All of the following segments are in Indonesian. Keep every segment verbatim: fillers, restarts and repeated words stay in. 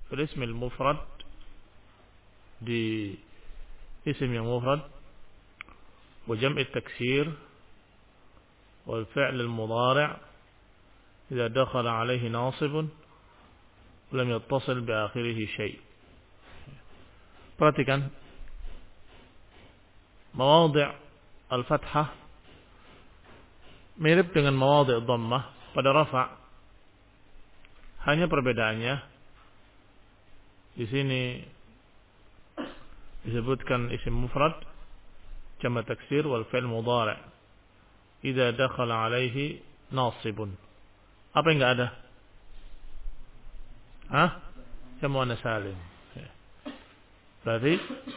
bil ismil mufrad, di isim yang mufrad, wa jam'i taksir, wal fi'l al mudhari' idza dakhala alayhi nasibun lam yattasil bi akhirih syai'. Perhatikan mawadhi' al-fathah mirip dengan mawadhi' dhammah pada rafa'. Hanya perbedaannya di sini disebutkan isim mufrad, jama' taksir wal fi'l mudhari' idza dakhala alaihi nasibun. Apa yang enggak ada? Hah? Jama' muannas salim. Berarti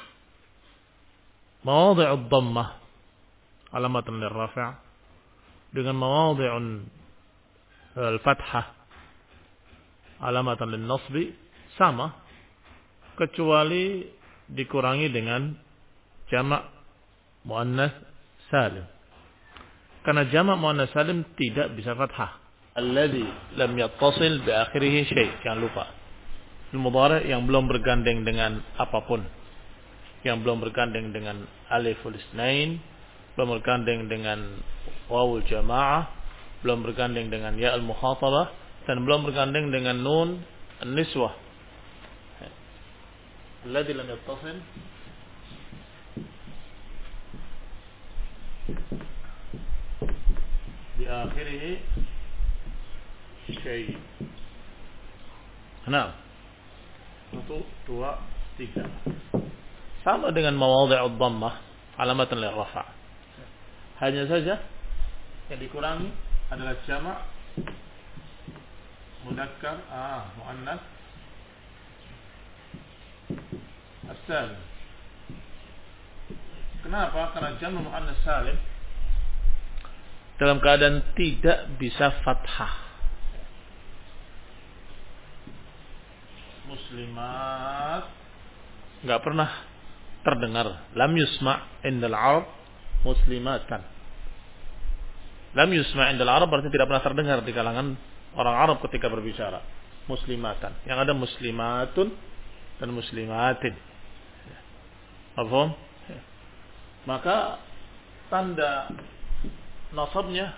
mawadhi'ud dhammah alamatan lirrafa' dengan mawadhi'un al-fathah alamatan lin-nasbi sama, kecuali dikurangi dengan jama' muannas salim. Karena jama' muannas salim tidak bisa fathah. Alladhi lam yattasil bi akhirih syai'. Jangan lupa. Al-mudhari' yang belum bergandeng dengan apapun. Yang belum bergandeng dengan aliful isnain, belum bergandeng dengan wawul jamaah, belum bergandeng dengan ya al-mukhatabah, dan belum bergandeng dengan nun an-niswah. Alladhi lam yattasil di akhirih syai'. Nah, satu, dua, tiga. Sama dengan mawadhi'ud dhammah, alamatan lirrafa'. Hanya saja yang dikurangi adalah jama' mudzakkar, ah, muannas as-salim. Kenapa? Karena jama' muannas salim dalam keadaan tidak bisa fathah. Muslimat enggak pernah terdengar, lam yusma' indal Arab muslimatan. Lam yusma' indal Arab berarti tidak pernah terdengar di kalangan orang Arab ketika berbicara. Muslimatan. Yang ada muslimatun dan muslimatin. Paham? Maka tanda nasabnya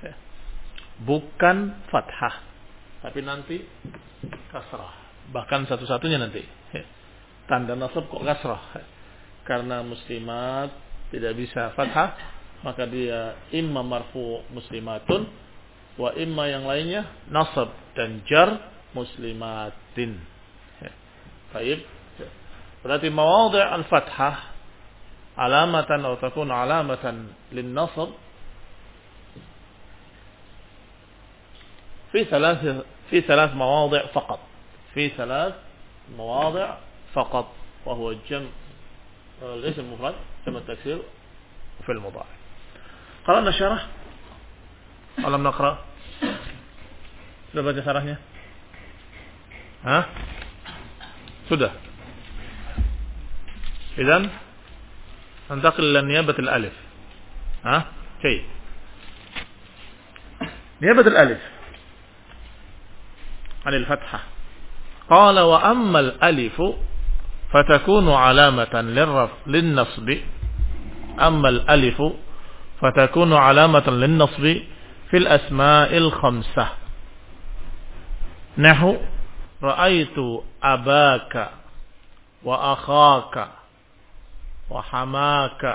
bukan fathah, tapi nanti kasrah. Bahkan satu-satunya nanti tanda nasab kok kasrah. Karena muslimat tidak bisa fathah, maka dia imma marfu muslimatun wa imma yang lainnya nasab dan jar muslimatin. Baik. Berarti mawadhi' al-fathah alamatan atau takun alamatan lin-nasab fi thalath fi thalath mawadhi' faqat. في ثلاث مواضع فقط وهو الجمع الاسم المفرد جمع التكسير في المضارع. قرأنا الشرح أو لم نقرأ؟ sudah baca syarahnya? Hah? Sudah. إذن ننتقل إلى نيابة الألف. ها؟ كيف؟ نيابة الألف عن الفتحة. قال وأما الألف فتكون علامة للرفع للنصب. أما الألف فتكون علامة للنصب في الأسماء الخمسة. نحو رأيت أباك وأخاك وحماك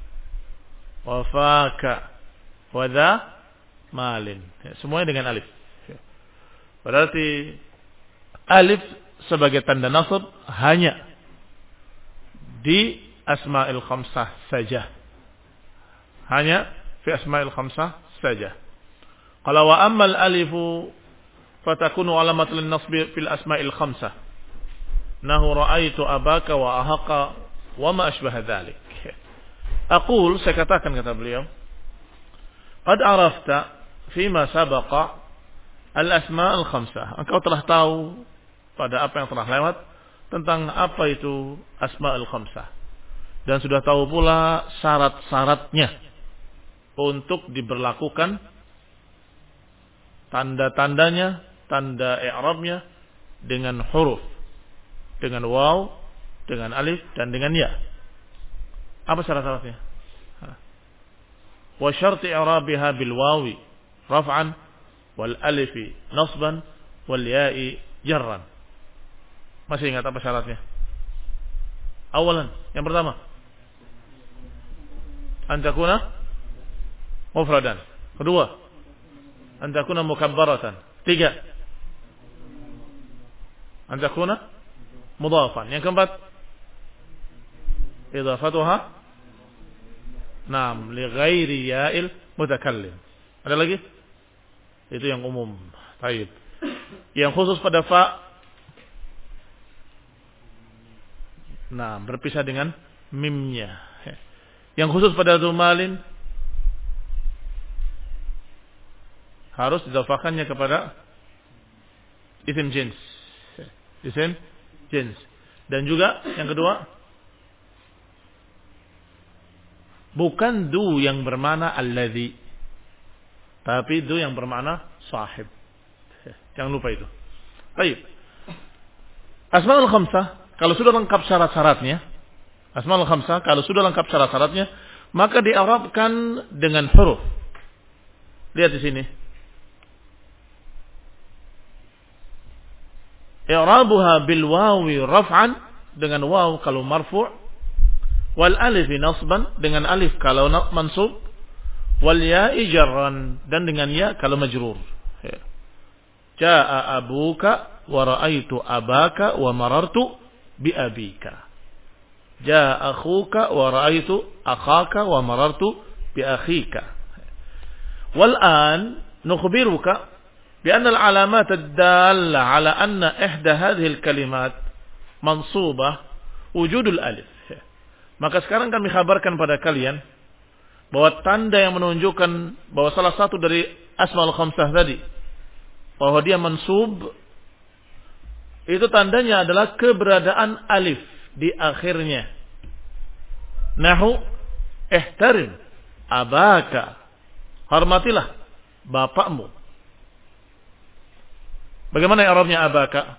وفاك وذا مال. Semuanya dengan alif. Berarti alif sebagai tanda nasab hanya di asma'il khamsah saja. Hanya fi asma'il khamsah saja. Qala wa ammal alifu fatakunu alamat lin nasbi fil asma'il khamsah. Nahu ra'aitu abaka wa ahaka wa ma ashbaha dhalik. Aqul, saya katakan kata beliau, qad arafta fima sabaqa al-asma' al-khamsah. Engkau telah tahu pada apa yang telah lewat tentang apa itu asma'ul khamsah, dan sudah tahu pula syarat-syaratnya untuk diberlakukan tanda-tandanya, tanda i'rabnya dengan huruf dengan waw, dengan alif, dan dengan ya. Apa syarat-syaratnya? Wa syarti i'rabiha bil wawi raf'an wal alifi nasban wal ya'i jarran. Masih ingat apa syaratnya? Awalan, yang pertama, an takuna mufradan. Kedua, an takuna mukabbaratan. Tiga, an takuna mudhafan. Yang keempat, idhafatuha naam li ghairi ya'il mutakallim. Ada lagi? Itu yang umum. Baik. Yang khusus pada fa, nah, berpisah dengan mimnya. Yang khusus pada dhumalin harus didafakannya kepada isim jins. Isim jins. Dan juga yang kedua, bukan du yang bermakna alladhi, tapi du yang bermakna sahib. Jangan lupa itu. Baik. Asmaul khamsah kalau sudah lengkap syarat-syaratnya, Asmaul khamsah kalau sudah lengkap syarat-syaratnya, maka di'rabkan dengan huruf. Lihat di sini. I'rabuha bil wawi raf'an, dengan waw kalau marfu', wal alif nasban, dengan alif kalau mansub, wal ya'i jarran, dan dengan ya kalau majrur. Jaa abuka wa ra'aitu abaka wa marartu bi abika. Jaa akhuka wa ra'aitu akhaka wa marartu bi akhika. Wal an nukhbiruka bi anna al alamat ad-dalla ala anna ihda hadhihi al kalimat mansubah wujudul alif. Maka sekarang kami kabarkan pada kalian bahwa tanda yang menunjukkan bahwa salah satu dari asmaul khamsah tadi bahwa dia mansub, itu tandanya adalah keberadaan alif di akhirnya. Nahu ihtarim abaka, hormatilah bapakmu. Bagaimana i'rabnya abaka?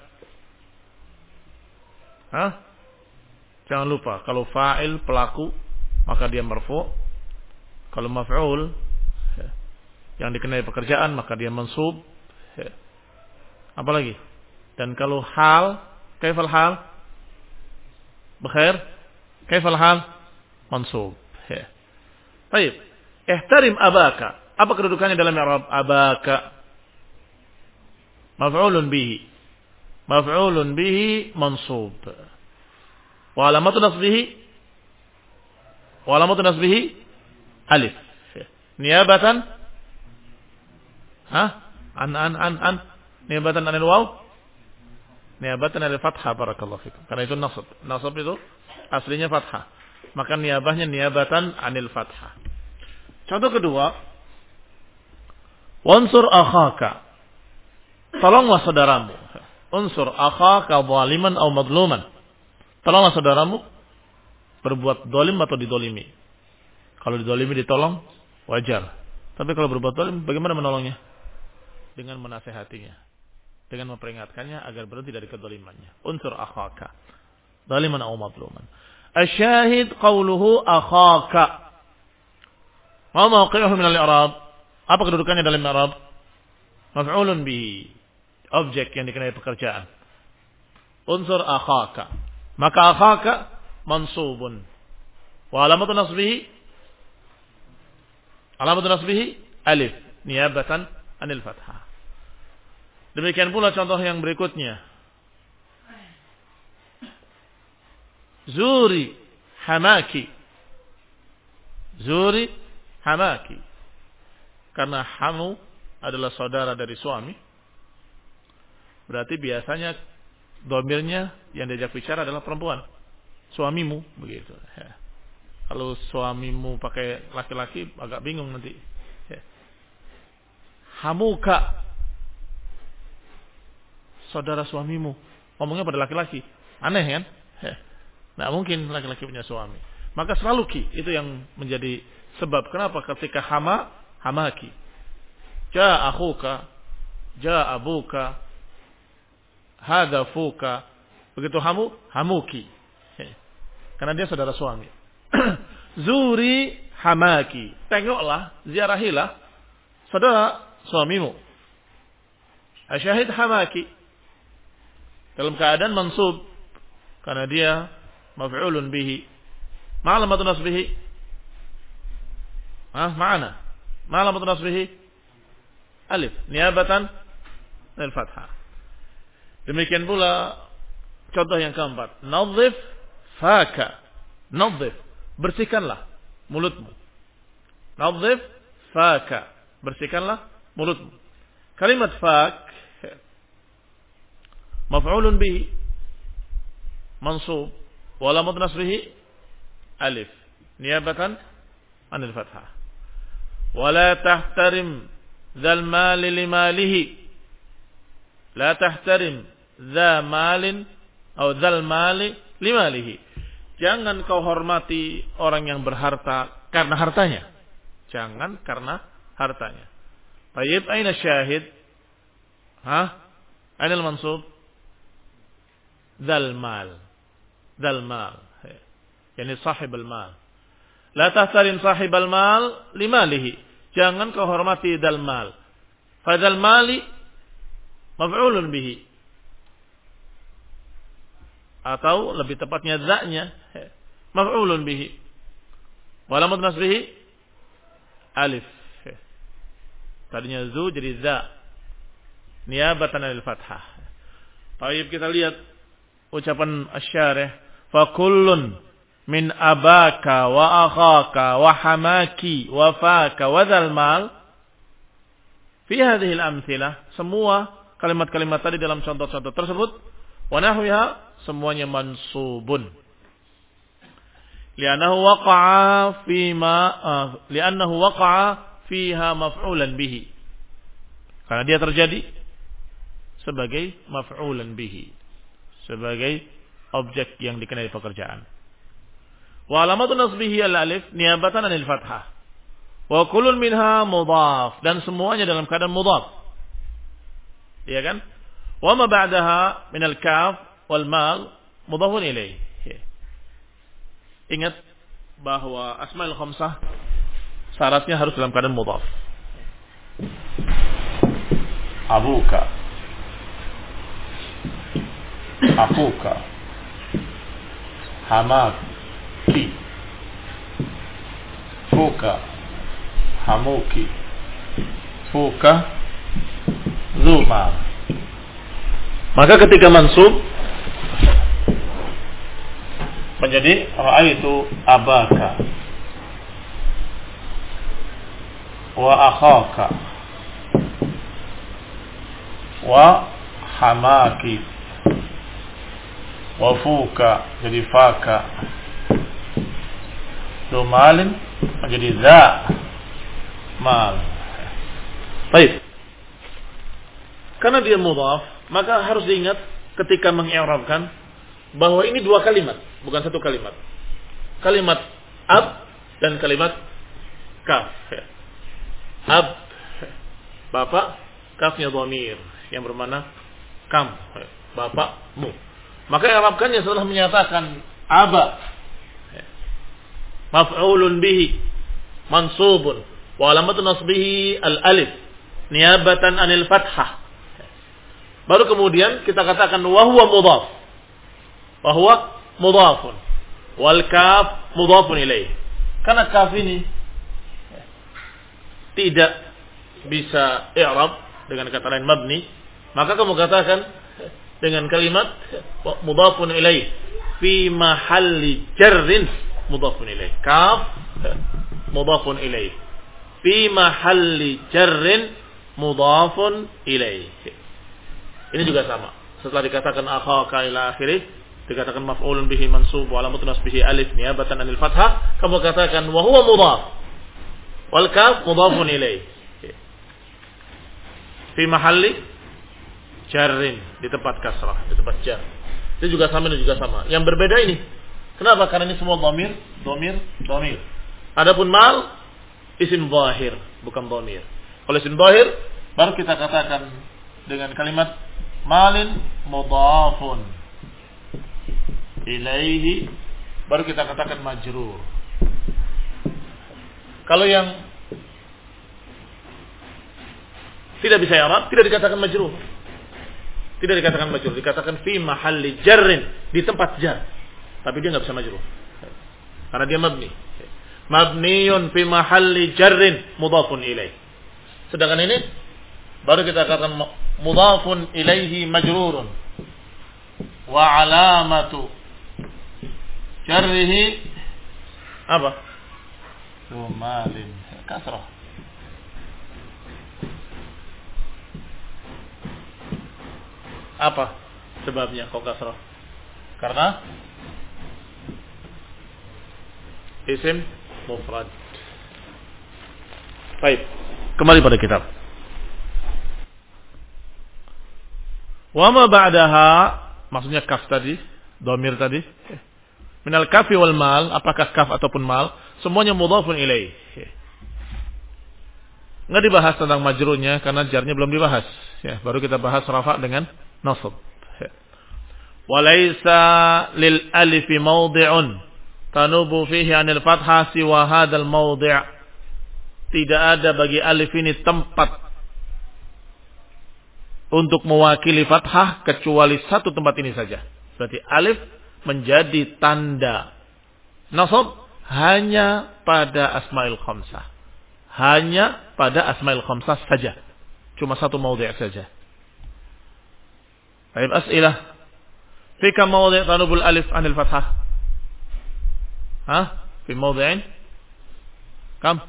Hah? Jangan lupa, kalau fa'il pelaku maka dia marfu', kalau maf'ul yang dikenai pekerjaan maka dia mansub. Apa lagi? Dan kalau hal, kaifal hal? Bekhair? Kaifal hal? Mansub. Baik. Ihtarim abaka. Apa kedudukannya dalam i'rab abaka? Maf'ulun bihi. Maf'ulun bihi mansub. Wa alamatu nasbihi? Wa alamatu nasbihi? Alif. Niabatan? Hah? An an an an niabatan anil waw, niabatan anil fathah. Barakallahu fikum. Karena itu nasab. Nasab itu aslinya fathah. Maka niabahnya niabatan anil fathah. Contoh kedua, wansur akhaka. Tolonglah saudaramu. Unsur akhaka zaliman atau madluman. Tolonglah saudaramu berbuat zalim atau didolimi. Kalau didolimi ditolong, wajar. Tapi kalau berbuat zalim, bagaimana menolongnya? Dengan menasehatinya, dengan memperingatkannya agar berhenti dari kedolimannya. Unsur akhaka zaliman aw madluman. Asyahid qawluhu akhaka. Ma mawqi'uhu min al-i'rab? Apa kedudukannya dalam i'rab? Maf'ulun bihi, objek yang dikenai pekerjaan. Unsur akhaka, maka akhaka mansubun. Wa alamatu nasbihi, alamatu nasbihi alif niyabatan anil fathah. Demikian pula contoh yang berikutnya. Zuri hamaki. Zuri hamaki. Karena hamu adalah saudara dari suami, berarti biasanya domirnya yang diajak bicara adalah perempuan. Suamimu, begitu. Ya. Kalau suamimu pakai laki-laki agak bingung nanti. Ya. Hamuka, saudara suamimu, ngomongnya pada laki-laki, aneh kan? Nah, mungkin laki-laki punya suami. Maka selalu ki itu yang menjadi sebab kenapa ketika hama, hamaki, ja akhuka, ja abuka, hada fuka, Begitu hamu, hamuki. Karena dia saudara suami. Zuri hamaki. Tengoklah, ziarahilah saudara suamimu. Asyahid hamaki. Dalam keadaan mansub. Karena dia maf'ulun bihi. Ma'alamatu nasbihi. Ah, ma'ana. Ma'alamatu nasbihi. Alif. Niabatan dari fathah. Demikian pula contoh yang keempat. Nadhif faka. Nadhif. Bersihkanlah mulutmu. Nadhif faka. Bersihkanlah mulutmu. Kalimat fak maf'ulun bihi mansub wa alamat nasbihi alif niyabatan anil fathah. Wa la tahtarim dzal mali limalihi. La tahtarim dza malin atau dzal mali limalihi. Jangan kau hormati orang yang berharta karena hartanya. Jangan karena hartanya. Tayyib, aina syahid? Hah? Aina al-mansub? Dzal mal. Dzal mal. Yani sahib al-mal. La tahtarim sahib al-mal limalihi. Jangan kau hormati dzal mal. Fadzal mali maf'ulun bihi. Atau lebih tepatnya dzanya maf'ulun bihi. Wa alamat nasbihi alif. Tadinya zu jadi za. Niabatan anil fathah. Baik, kita lihat ucapan asy-syarih, fa kullun min abaka wa akhaka wa hamaki wa faka wa dzal mal. Fi hadhihi al-amthilah, semua kalimat-kalimat tadi dalam contoh-contoh tersebut wa nahwiha semuanya mansubun. Li'annahu waqa'a fima uh, li'annahu waqa'a fiha maf'ulan bihi. Karena dia terjadi sebagai maf'ulan bihi, sebagai objek yang dikenai pekerjaan. Wa alamatu nasbihi al-alif niyabatan anil fathah. Wa kullun minha mudhaf, dan semuanya dalam keadaan mudhaf. Iya kan? Wa ma ba'daha min al-kaf wal mal mudhafun ilaih. Ingat bahwa asmaul khamsah syaratnya harus dalam keadaan mudhaf. Abuka, akuka, hamaki, fuka, hamuki, fuka, zuma. Maka ketika mansub menjadi ra'aitu abaka wa akhaka wa hamaki wa fuka jadi faka, dumalin menjadi za mal. Baik, karena dia mudhaf maka harus diingat ketika mengi'rabkan bahwa ini dua kalimat, bukan satu kalimat. Kalimat ab dan kalimat kaf. Ab bapak, kafnya dhamir yang bermakna kam, bapakmu. Maka i'rabkannya setelah menyatakan aba maf'ulun bihi mansubun wa alamatu nasbihi al-alif niyabatan anil fathah. Baru kemudian kita katakan wa huwa mudhaf. Wa huwa mudhafun wal kaf mudhafun ilaih. Karena kaf ini tidak bisa i'rab dengan kata lain mabni, maka kamu katakan dengan kalimat mudhafun ilaih fi mahalli jarrin mudhafun ilaih. Kaf mudhafun ilaih fi mahalli jarrin mudhafun ilaih. Ini juga sama. Setelah dikatakan akhaka ila akhirih, dikatakan maf'ulun bihi mansub wa alamatun nasbihi alif niyabatan anil fathah, kamu katakan wa huwa mudhaf wal kaf mudhafun ilaih fi mahalli jarrin, di tempat kasrah, di tempat jar. Itu juga sama, ini juga sama. Yang berbeda ini, kenapa? Karena ini semua dhamir, dhamir, dhamir. Adapun mal isim zahir, bukan dhamir. Kalau isim zahir baru kita katakan dengan kalimat malin mudhafun ilaihi, baru kita katakan majrur. Kalau yang tidak bisa i'rab, tidak dikatakan majrur. Tidak dikatakan majrur, dikatakan fi mahalli jarrin, di tempat jar. Tapi dia enggak bisa majrur. Karena dia mabni. Mabniyun fi mahalli jarrin mudhafun ilaih. Sedangkan ini baru kita katakan mudhafun ilaihi majrurun. Wa alamatu jarrihi apa? Dumalin kasrah. Apa sebabnya kok kasrah? Karena isim mufrad. Baik, kembali pada kitab. Wa ma ba'daha, maksudnya kaf tadi, dhamir tadi. Minal kafi wal mal, apakah kaf ataupun mal, semuanya mudhafun ilaih. Enggak dibahas tentang majrurnya karena jarnya belum dibahas. Ya, baru kita bahas rafa dengan nasab. Walaysa lil alif mawdi'un tanubu fihi 'anil fathah siwa hadzal mawdi'. Tidak ada bagi alif ini tempat untuk mewakili fathah kecuali satu tempat ini saja. Berarti alif menjadi tanda nasab hanya pada asmaul khamsah. Hanya pada asmaul khamsah saja. Cuma satu mawdi' saja. Baik, as'ilah. Fi kam mawdi' tanubul alif 'anil fathah? Hah? Fi mawdi'in? Kam?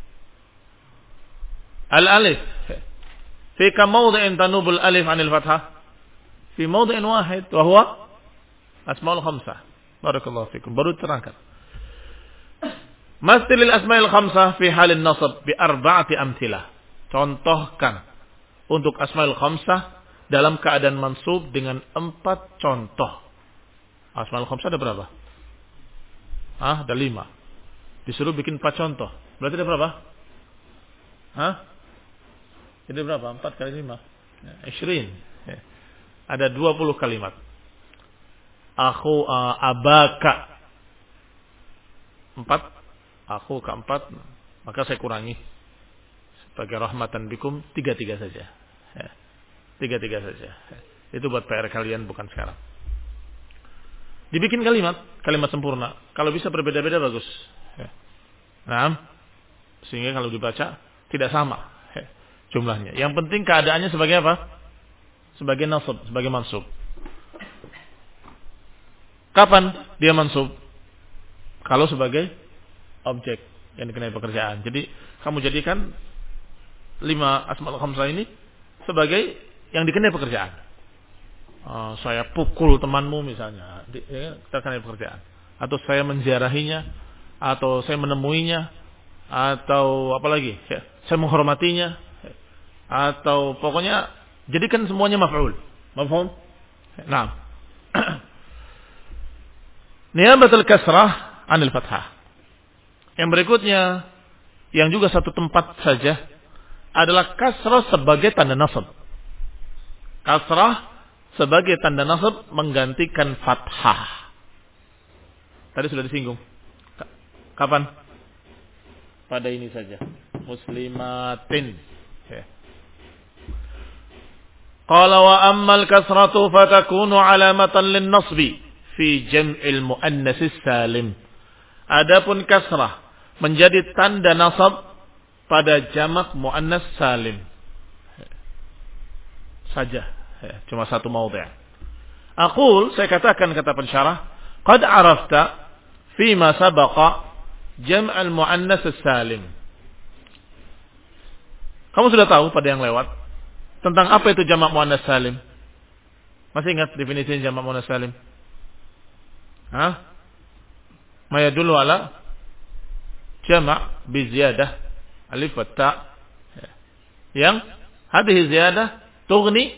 Al-alif. Fi kam mawdi'in tanubul alif 'anil fathah? Fi mawdi'in wahid wa huwa asmaul khamsah. Barakallahu fikum. Baru terangkan. Mastilil asmaul khamsah fi halin nasab bi arba'ati amthilah. Contohkan untuk asmaul khamsah dalam keadaan mansub dengan empat contoh. Asmaul khamsah ada berapa? Ah, ada lima. Disuruh bikin empat contoh. Berarti ada berapa? Hah? Jadi berapa? Empat kali lima. Ishirin. Ada dua puluh kalimat. Aku uh, abaka. Empat. Aku keempat. Maka saya kurangi. Sebagai rahmatan bikum. Tiga-tiga saja. Tiga-tiga saja. Itu buat P R kalian, bukan sekarang. Dibikin kalimat, kalimat sempurna. Kalau bisa berbeda-beda bagus. Nah, sehingga kalau dibaca tidak sama jumlahnya. Yang penting keadaannya sebagai apa? Sebagai nasab, sebagai mansub. Kapan dia mansub? Kalau sebagai objek yang dikenai pekerjaan. Jadi kamu jadikan lima asmaul khamsah ini sebagai yang dikenai pekerjaan. Uh, saya pukul temanmu misalnya, di, ya, kita kenai pekerjaan. Atau saya menziarahinya, atau saya menemuinya, atau apa lagi? Ya, saya menghormatinya, atau pokoknya jadikan semuanya maf'ul. Mafhum? Nah. Niyabatul kasrah 'anil fathah. Yang berikutnya yang juga satu tempat saja adalah kasrah sebagai tanda nasab. Kasrah sebagai tanda nasab menggantikan fathah. Tadi sudah disinggung. Kapan? Pada ini saja. Muslimatin. Ya. Qala wa ammal kasratu fatakunu alamatan lin nasbi fi jam'il muannatsis salim. Adapun kasrah menjadi tanda nasab pada jamak muannas salim. Saja, ya, cuma satu mawdi'. Aqul, saya katakan kata pensyarah, qad arafta fi ma sabaqa jam' al-muannas as-salim. Kamu sudah tahu pada yang lewat tentang apa itu jamak muannas salim? Masih ingat definisi jamak muannas salim? Hah? Ma yadullu ala jama' bi ziyadah alif wa ta. Yang hadhihi ziyadah تغني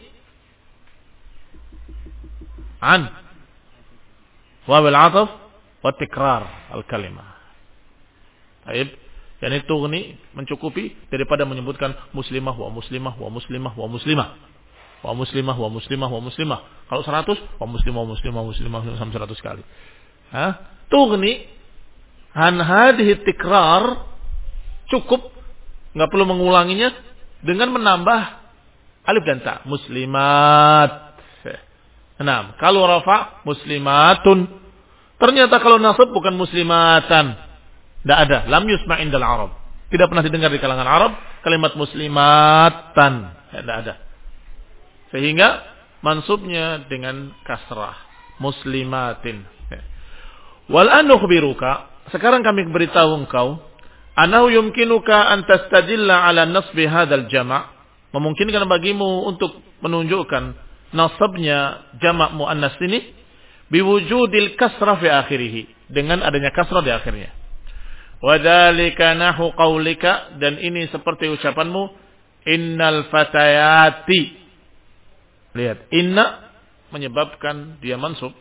عن واو العطف والتكرار الكلمة. Baik, yani tughni mencukupi daripada menyebutkan muslimah wa muslimah wa muslimah wa muslimah. Wa muslimah, wa muslimah, wa muslimah. Kalau seratus, wa muslimah, wa muslimah, wa muslimah, sampai seratus kali. Hah? Tughni an hadhihi tikrar, cukup, enggak perlu mengulanginya dengan menambah alif dan ta. Muslimat. Nah, kalau rafa muslimatun. Ternyata kalau nasab bukan muslimatan. Tidak ada. Lam yusma' indal Arab. Tidak pernah didengar di kalangan Arab kalimat muslimatan. Tidak ada. Sehingga mansubnya dengan kasrah. Muslimatin. Wal an nukhbiruka. Sekarang kami beritahu engkau. Anahu yumkinuka an tastadilla ala nasbi hadzal jama'. Memungkinkan bagimu untuk menunjukkan nasabnya jamak muannas ini biwujudil kasrah fi akhirih, dengan adanya kasrah di akhirnya. Wa dzalika nahu qaulika, dan ini seperti ucapanmu innal fatayati. Lihat, inna menyebabkan dia mansub.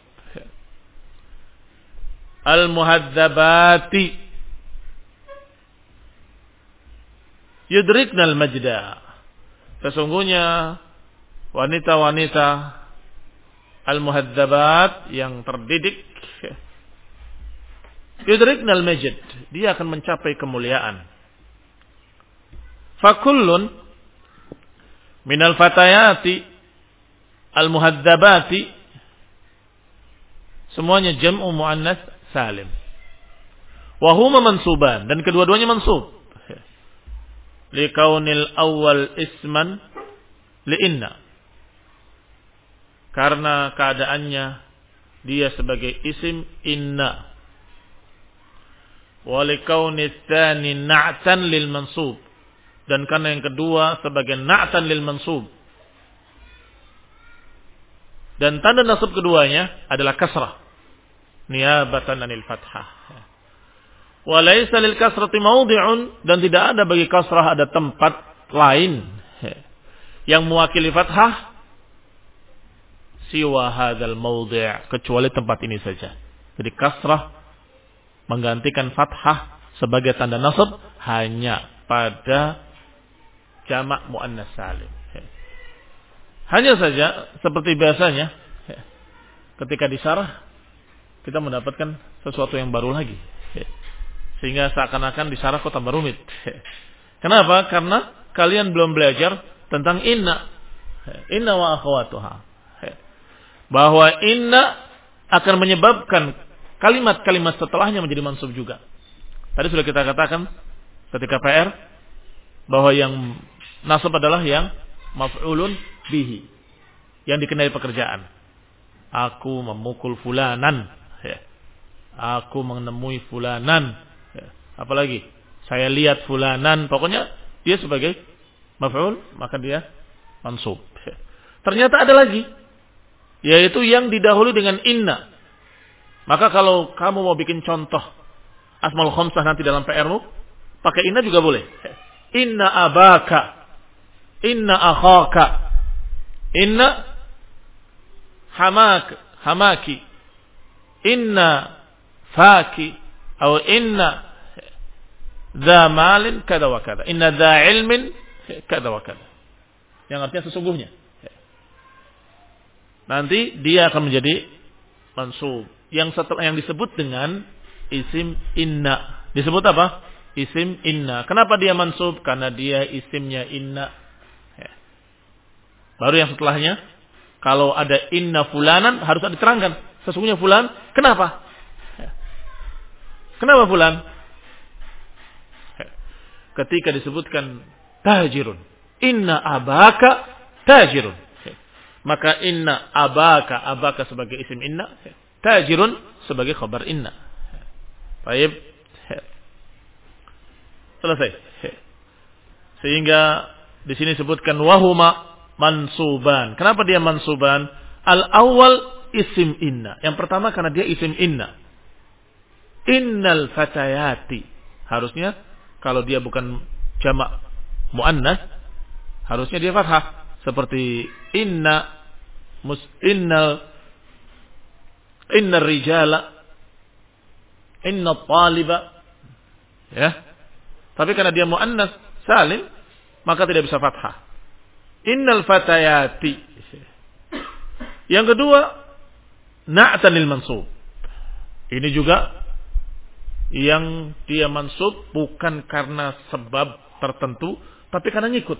Al muhadzabati yudriknal majda. Sesungguhnya wanita-wanita al-muhadzabat yang terdidik yudriknal majd, dia akan mencapai kemuliaan. Fakullun minal fatayati al-muhadzabati, semuanya jam'u muannas salim. Wa huma mansuban, dan kedua-duanya mansub. Likaunil awal isman li'inna, karena keadaannya dia sebagai isim inna. Wa likaunit tsani na'tan lil mansub, dan karena yang kedua sebagai na'tan lil mansub. Dan tanda nasab keduanya adalah kasrah niyabatan anil fathah. Wa laisa lil kasrati mawdi'un, dan tidak ada bagi kasrah ada tempat lain yang mewakili fathah siwa hadzal mawdi', kecuali tempat ini saja. Jadi kasrah menggantikan fathah sebagai tanda nasab hanya pada jamak muannas salim. Hanya saja seperti biasanya ketika disarah kita mendapatkan sesuatu yang baru lagi. Sehingga seakan-akan disarah kok tambah rumit. Kenapa? Karena kalian belum belajar tentang inna. Inna wa akhwatuha. Bahwa inna akan menyebabkan kalimat-kalimat setelahnya menjadi mansub juga. Tadi sudah kita katakan ketika P R bahwa yang nasab adalah yang maf'ulun bihi, yang dikenai pekerjaan. Aku memukul fulanan. Aku menemui fulanan. Apalagi saya lihat fulanan, pokoknya dia sebagai maf'ul, maka dia mansub. Ternyata ada lagi, yaitu yang didahului dengan inna. Maka kalau kamu mau bikin contoh asmaul khamsah nanti dalam P R-mu, pakai inna juga boleh. Inna abaka, inna akhaka, inna hamak, hamaki, inna faki, atau inna dha malin kada wa kada, inna dha ilmin kada wa kada, yang artinya sesungguhnya. Nanti dia akan menjadi mansub yang setelah yang disebut dengan isim inna. Disebut apa? Isim inna. Kenapa dia mansub? Karena dia isimnya inna. Baru yang setelahnya, kalau ada inna fulanan harus ada diterangkan sesungguhnya fulan. Kenapa? Kenapa fulan? Ketika disebutkan tajirun, inna abaka tajirun, maka inna abaka, abaka sebagai isim inna, tajirun sebagai khabar inna. Baik, selesai. Sehingga di sini disebutkan wahuma mansuban. Kenapa dia mansuban? Al awal isim inna. Yang pertama karena dia isim inna. Innal fatayati, harusnya kalau dia bukan jamak muannas, harusnya dia fathah. Seperti inna mus innal innar rijala, inna taliba, ya. Tapi karena dia muannas salim, maka tidak bisa fathah. Innal fatayati. Yang kedua, na'tan lil mansub. Ini juga yang dia mansub bukan karena sebab tertentu, tapi karena ngikut.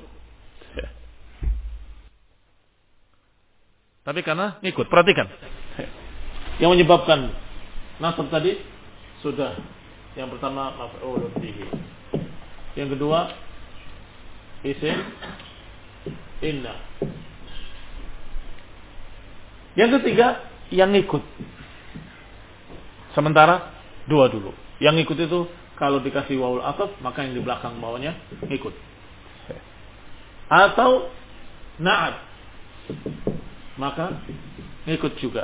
Tapi karena ngikut. Perhatikan. Yang menyebabkan nasab tadi sudah. Yang pertama maf'ulun bihi. Yang kedua isim inna. Yang ketiga yang ngikut. Sementara dua dulu. Yang ngikut itu kalau dikasih wawul ataf maka yang di belakang bawahnya ngikut. Atau na'at maka ngikut juga.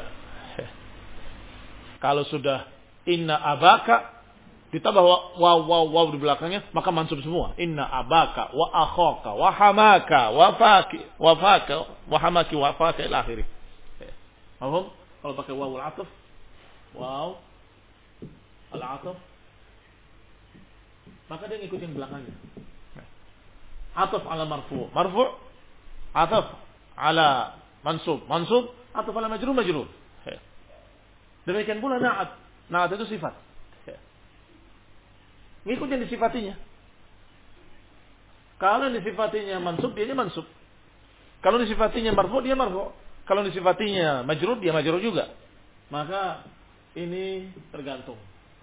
Kalau sudah inna abaka ditambah waw waw waw di belakangnya maka mansub semua. Inna abaka wa akhaka wa hamaka wa faki wa faka wa hamaki wa faka ila akhirih. Paham? Kalau pakai wawul ataf, waw al-ataf maka dia ngikut yang belakangnya. Ataf ala marfu, marfu ataf ala mansub, mansub ataf ala majrur, majrur. Demikian pula na'at. Na'at itu sifat. Ngikut yang disifatinya. Kalau yang disifatinya mansub, dia mansub. Kalau disifatinya marfu, dia marfu. Kalau disifatinya majrur, dia majrur juga. Maka ini tergantung.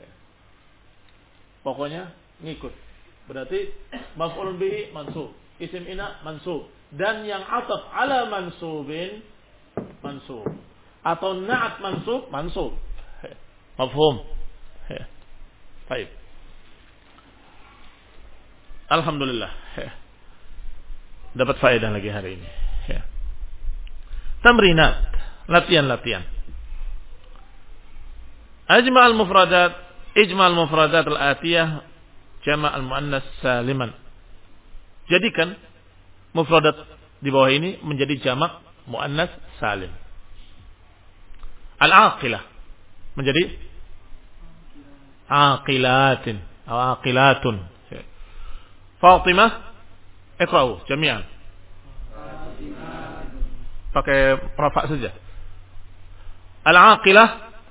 Pokoknya ngikut. Berarti maf'ulun bihi mansub, isim ina mansub, dan yang ataf ala mansubin mansub. Atau na'at mansub, mansub. Mafhum. Baik. Alhamdulillah. Dapat faedah lagi hari ini. Tamrinat, latihan-latihan. Ajma' al-mufradat, ijma' al-mufradat al-atiyah jama' al-muannas saliman. Jadikan mufradat di bawah ini menjadi jamak muannas salim. Al-aqilah menjadi aqilatin atau aqilatun. Fatimah, iqra'u jami'an. Pakai rafa saja. Al-aqilah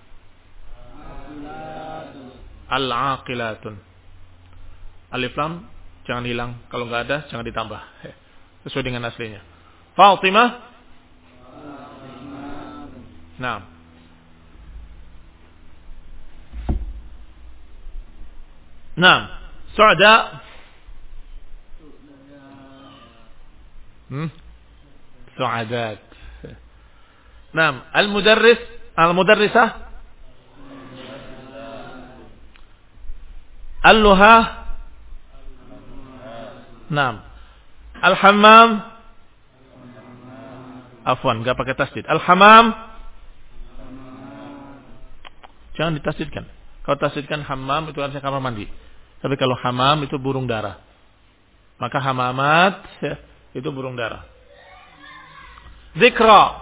al-aqilatun. Alif lam jangan hilang, kalau enggak ada jangan ditambah. Sesuai dengan aslinya. Fatimah. Nah. Nah, Su'ada. Hmm? Su'adat. Nah, al-mudarris, al-mudarrisah. Al-luha. Nah. Al-hammam. Afwan, enggak pakai tasdid. Al-hammam. Jangan ditasdidkan. Kalau tasdidkan hammam itu artinya kamar mandi. Tapi kalau hamam itu burung dara. Maka hamamat ya, itu burung dara. Zikra.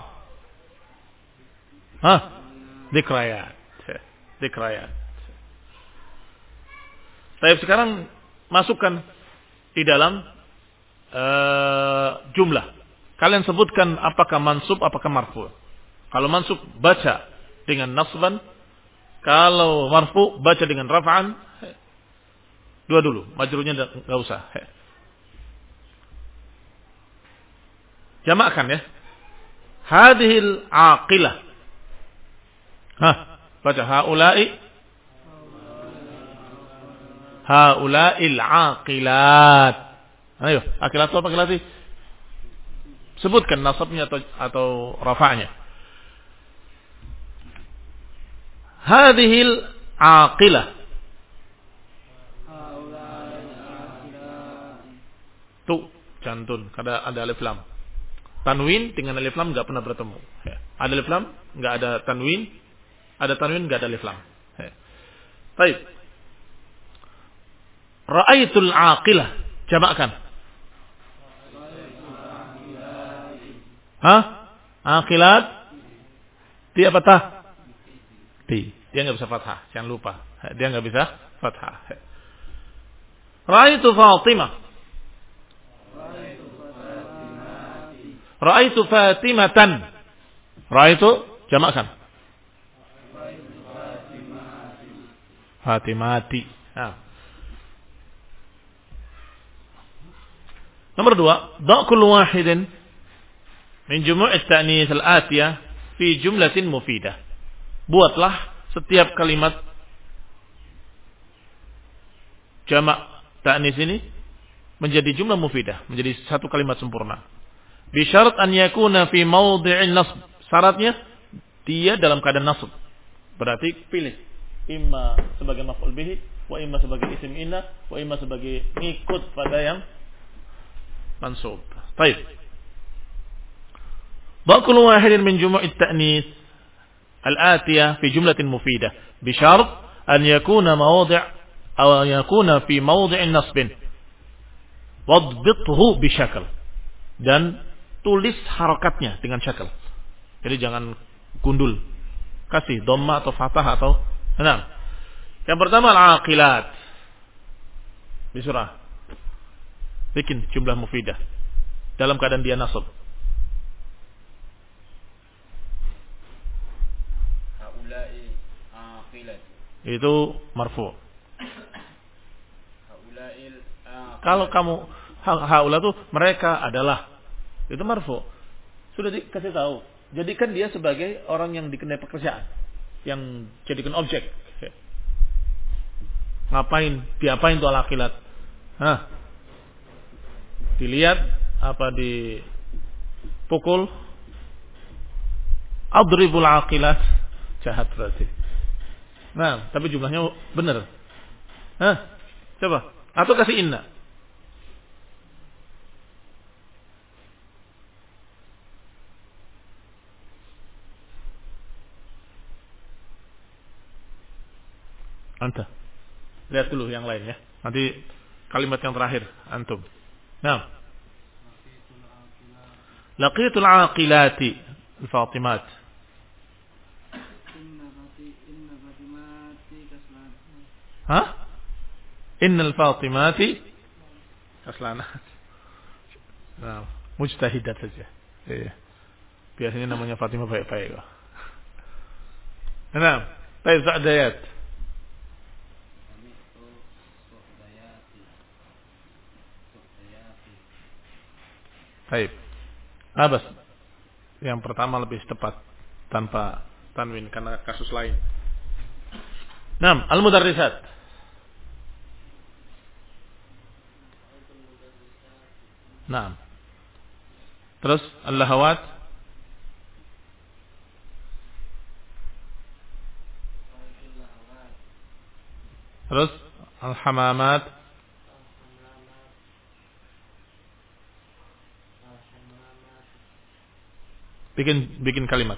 Hah? Zikrayat. Zikrayat. Baik, sekarang masukkan di dalam uh, jumlah. Kalian sebutkan apakah mansub, apakah marfu. Kalau mansub baca dengan nasban. Kalau marfu baca dengan raf'an. Dua dulu, majrurnya enggak usah. Jamakkan ya. Hadhil aqilah. Hah, baca haula'i. Haula'il aqilat. Ayo, aqilat apa aqilat? Sebutkan nasabnya atau atau rafa'nya. Hadhil aqilah. Tuh, cantun, kada ada alif lam. Tanwin dengan alif lam enggak pernah bertemu. Ya. Ada alif lam, enggak ada tanwin. Ada tanwin, enggak ada alif lam. Ya. Baik. Ra'aitul aqilah. Jamakkan. Hah? Aqilat. Dia patah. Di. Dia enggak bisa fathah. Jangan lupa. Dia enggak bisa fathah. Ra'aitu Fatimah. Ra'aitu Fatimatan. Ra'aitu jamakkan. Fatimati. Nah. Nomor dua, da' kullu wahidin min jumu' at-ta'nis al-atiyah fi jumlatin mufidah. Buatlah setiap kalimat jamak ta'nis ini menjadi jumlah mufidah, menjadi satu kalimat sempurna. Bi syarat an yakuna fi mawdhi'in nasb. Syaratnya dia dalam keadaan nasb. Berarti pilih imma sebagai maf'ul bihi, wa imma sebagai isim inna, wa imma sebagai ngikut pada yang mansub. Baik. Ba' kullu wahidin min jumu'it ta'nis al-atiyah fi jumlatin mufidah bi syarat an yakuna mawdhi' aw yakuna fi mawdhi'in nasbin. Wadbithu bi syakl. Dan tulis harakatnya dengan syakl. Jadi jangan gundul. Kasih dhamma atau fathah atau enam. Yang pertama al-aqilat. Di surah. Bikin jumlah mufidah dalam keadaan dia nasab. Haula'i aqilat. Itu marfu'. Haula'il aqilat. Kalau kamu haula tuh mereka adalah, itu marfu'. Sudah dikasih tahu. Jadikan dia sebagai orang yang dikenai pekerjaan, yang jadikan objek. Ngapain? Diapain tuh al-aqilat? Hah? Dilihat apa dipukul? Adribul aqilat. Jahat berarti. Nah, tapi jumlahnya benar. Hah? Coba. Atau kasih inna. Anta. Lihat dulu yang lain ya. Nanti kalimat yang terakhir antum. Nah. Laqitul aqilati al-Fatimat. Inna Fatimati kaslan. Hah? Innal Fatimati kaslanat. Nah, mujtahidat saja. Iya. Biasanya namanya Fatimah baik-baik kok. Nah, baik Sa'dayat. Baik. Abas. Yang pertama lebih tepat tanpa tanwin karena kasus lain. Naam, al-mudarrisat. Naam. Terus al-lahawat. Terus al-hamamat. Bikin bikin kalimat.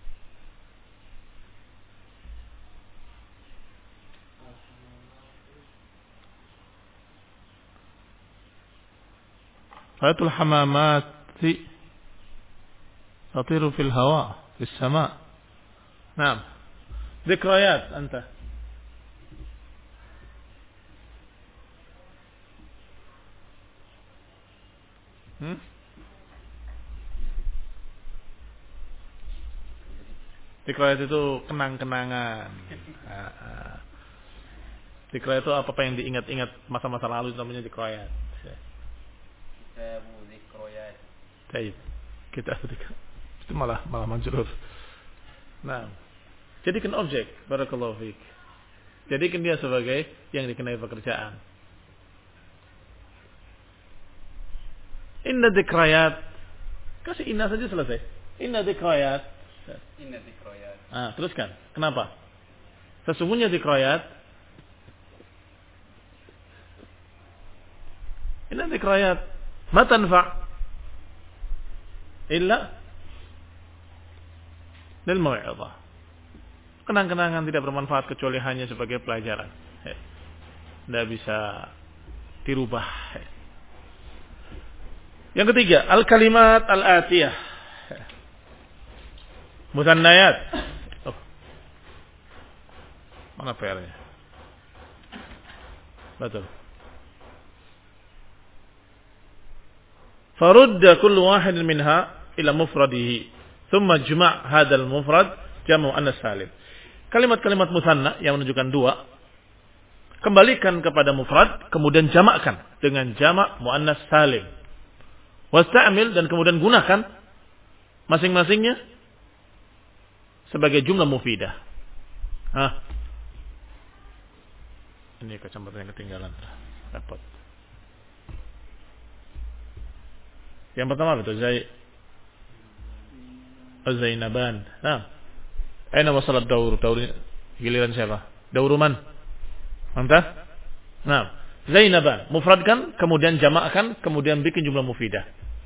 Fatul hamamati tatiru fil hawa, fis sama. Naam. Dzikrayat anta. Hmm? Dzikrayat itu kenang-kenangan. Dzikrayat itu apa-apa yang diingat-ingat masa-masa lalu itu namanya dzikrayat. Kitabu dzikrayat. Baik. Kita itu malah malah majrur. Nah, jadikan objek. Barakallahu fiik. Jadikan dia sebagai yang dikenai pekerjaan. Inna dzikrayat. Kasih inna saja selesai. Inna dzikrayat. Inna dzikrayat. Ah, teruskan. Kenapa? Sesungguhnya dzikrayat. Inna dzikrayat ma tanfa' illa lil mau'izah. Kenang-kenangan tidak bermanfaat kecuali hanya sebagai pelajaran. Tidak bisa dirubah. Yang ketiga, al-kalimat al-atiyah. Musannayat. Oh. Mana P R-nya? Betul. Farudda kullu wahid minha ila mufradihi thumma jma' hadzal mufrad jamu annas salim. Kalimat-kalimat musanna yang menunjukkan dua, kembalikan kepada mufrad, kemudian jamakkan dengan jamak muannas salim. Wasta'mil, dan kemudian gunakan masing-masingnya sebagai jumlah mufidah. Hah? Ini kacamata yang ketinggalan. Dapat. Yang pertama itu Zai Az-Zainaban. Nah. Aina wasalat daur? Daur giliran siapa? Dauru man? Anta? Nah, Zainaban, mufradkan, kemudian jamakkan, kemudian bikin jumlah mufidah.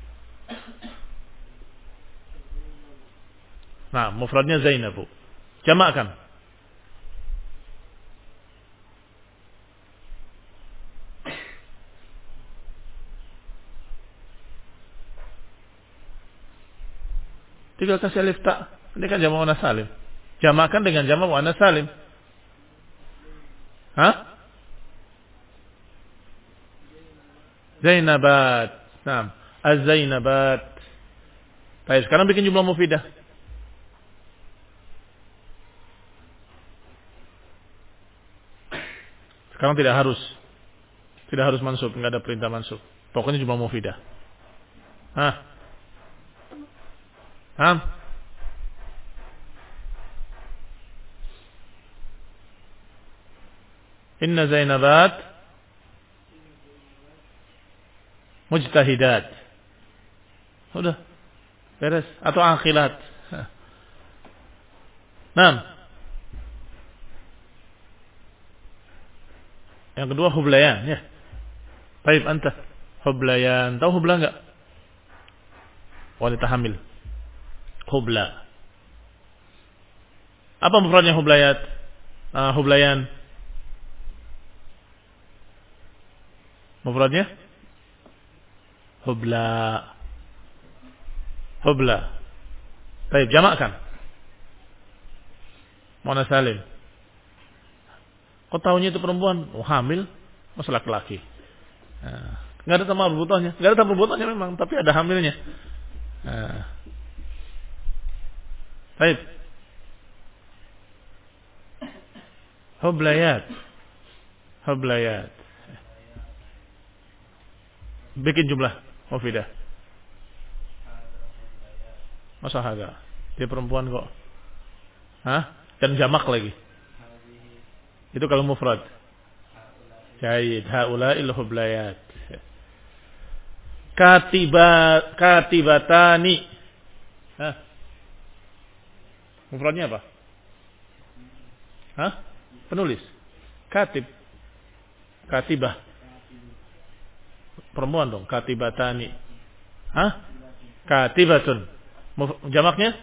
Nah, mufradnya Zainabu. Jamakkan. Tinggal kasih alif ta. Ini kan jamak muannas salim. Jamakkan dengan jamak muannas salim. Hah? Zainabat. Nah, Az-Zainabat. Baik, sekarang bikin jumlah mufidah. Sekarang tidak harus. Tidak harus mansub, enggak ada perintah mansub. Pokoknya jumlah mufidah. Hah? Hah? Inna Zainabat mujtahidat. Sudah. Beres. Atau akhilat. Nah. Yang kedua hublayan. Ya. Baik, anta. Hublayan. Tahu hubla enggak? Wanita hamil. Hubla. Apa mufradnya hublayat? Uh, hublayan. Mufradnya? Hubla. Hubla. Baik, jamakkan. Muannas salim. Kau tahunya itu perempuan? Oh, hamil. Masa laki-laki. Nah, nggak ada tambah berbutuhnya. Nggak ada tambah berbutuhnya memang, tapi ada hamilnya. Nah. Baik. Hublayat. Hublayat. Bikin jumlah mufidah. Masa haga? Dia perempuan kok. Hah? Dan jamak lagi. Itu kalau mufrad. Jaid. Haula'il hublayat. Katibat, katibatani. Hah? Mufradnya apa? Hah? Penulis. Katib. Katibah. Perempuan dong. Katibatani. Hah? Katibatun. Jamaknya?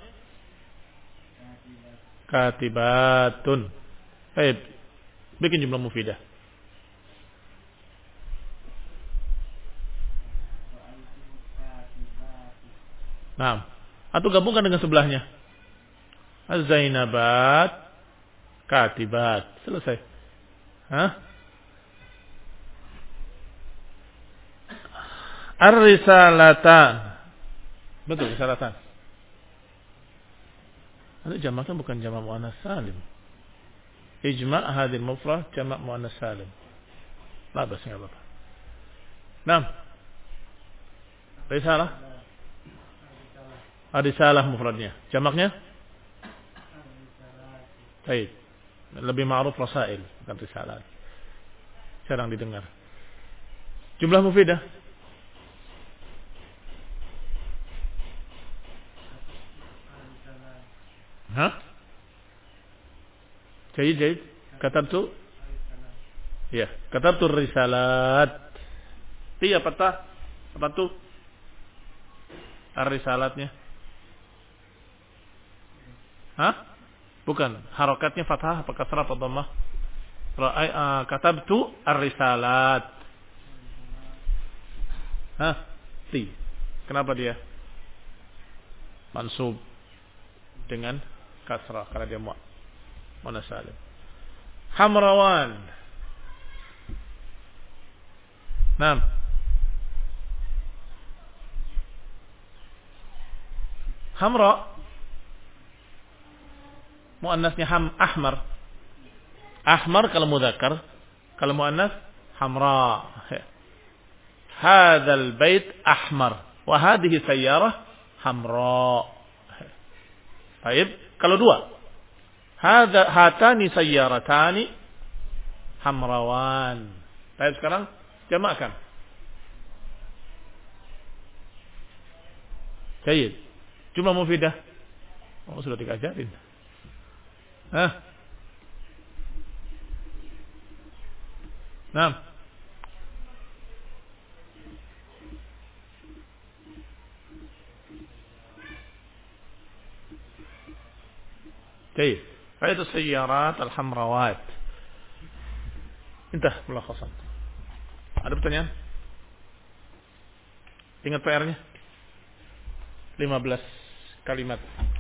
Katibatun. Baik. Bikin jumlah mufidah. Nah. Atau gabungkan dengan sebelahnya. Az-Zainabat Katibat. Selesai. Hah? Ar-Risalatan. Betul, risalatan. Itu jamaknya bukan jamak muannas salim. Ijma' hadil mufrad jamak muannas salim. La bas, enggak apa-apa. Naam. Risalah. Risalah mufradnya. Jamaknya? Baik. Lebih ma'ruf rasail, bukan risalah. Jarang didengar. Jumlah mufidah. Hah? Jayid, jayid. Katabtu. Ya, katabtu risalat. Iya, patah. Apa tuh? Ar-risalatnya. Hah? Bukan. Harokatnya fathah apa kasrah apa dhammah? Ra'ai uh, katabtu ar-risalat. Hah? Ti. Kenapa dia mansub dengan kasrah? Karena dia mu' muannas salim. Hamrawan. Naam. Hamra muannasnya ham ahmar. Ahmar kalau mudzakkar, kalau muannas hamra. Hadzal bait ahmar wa hadhihi sayyarah hamra. Baik, kalau dua. Hadza hatani sayyaratani hamrawan. Baik, sekarang jamakkan. Baik. Jumlah mufidah. Oh, sudah dikajarin. Hah? Nah. Baik. Baik sayyarat al-hamrawat. Intah mulakhasan. Ada pertanyaan? Ingat P R-nya? lima belas kalimat.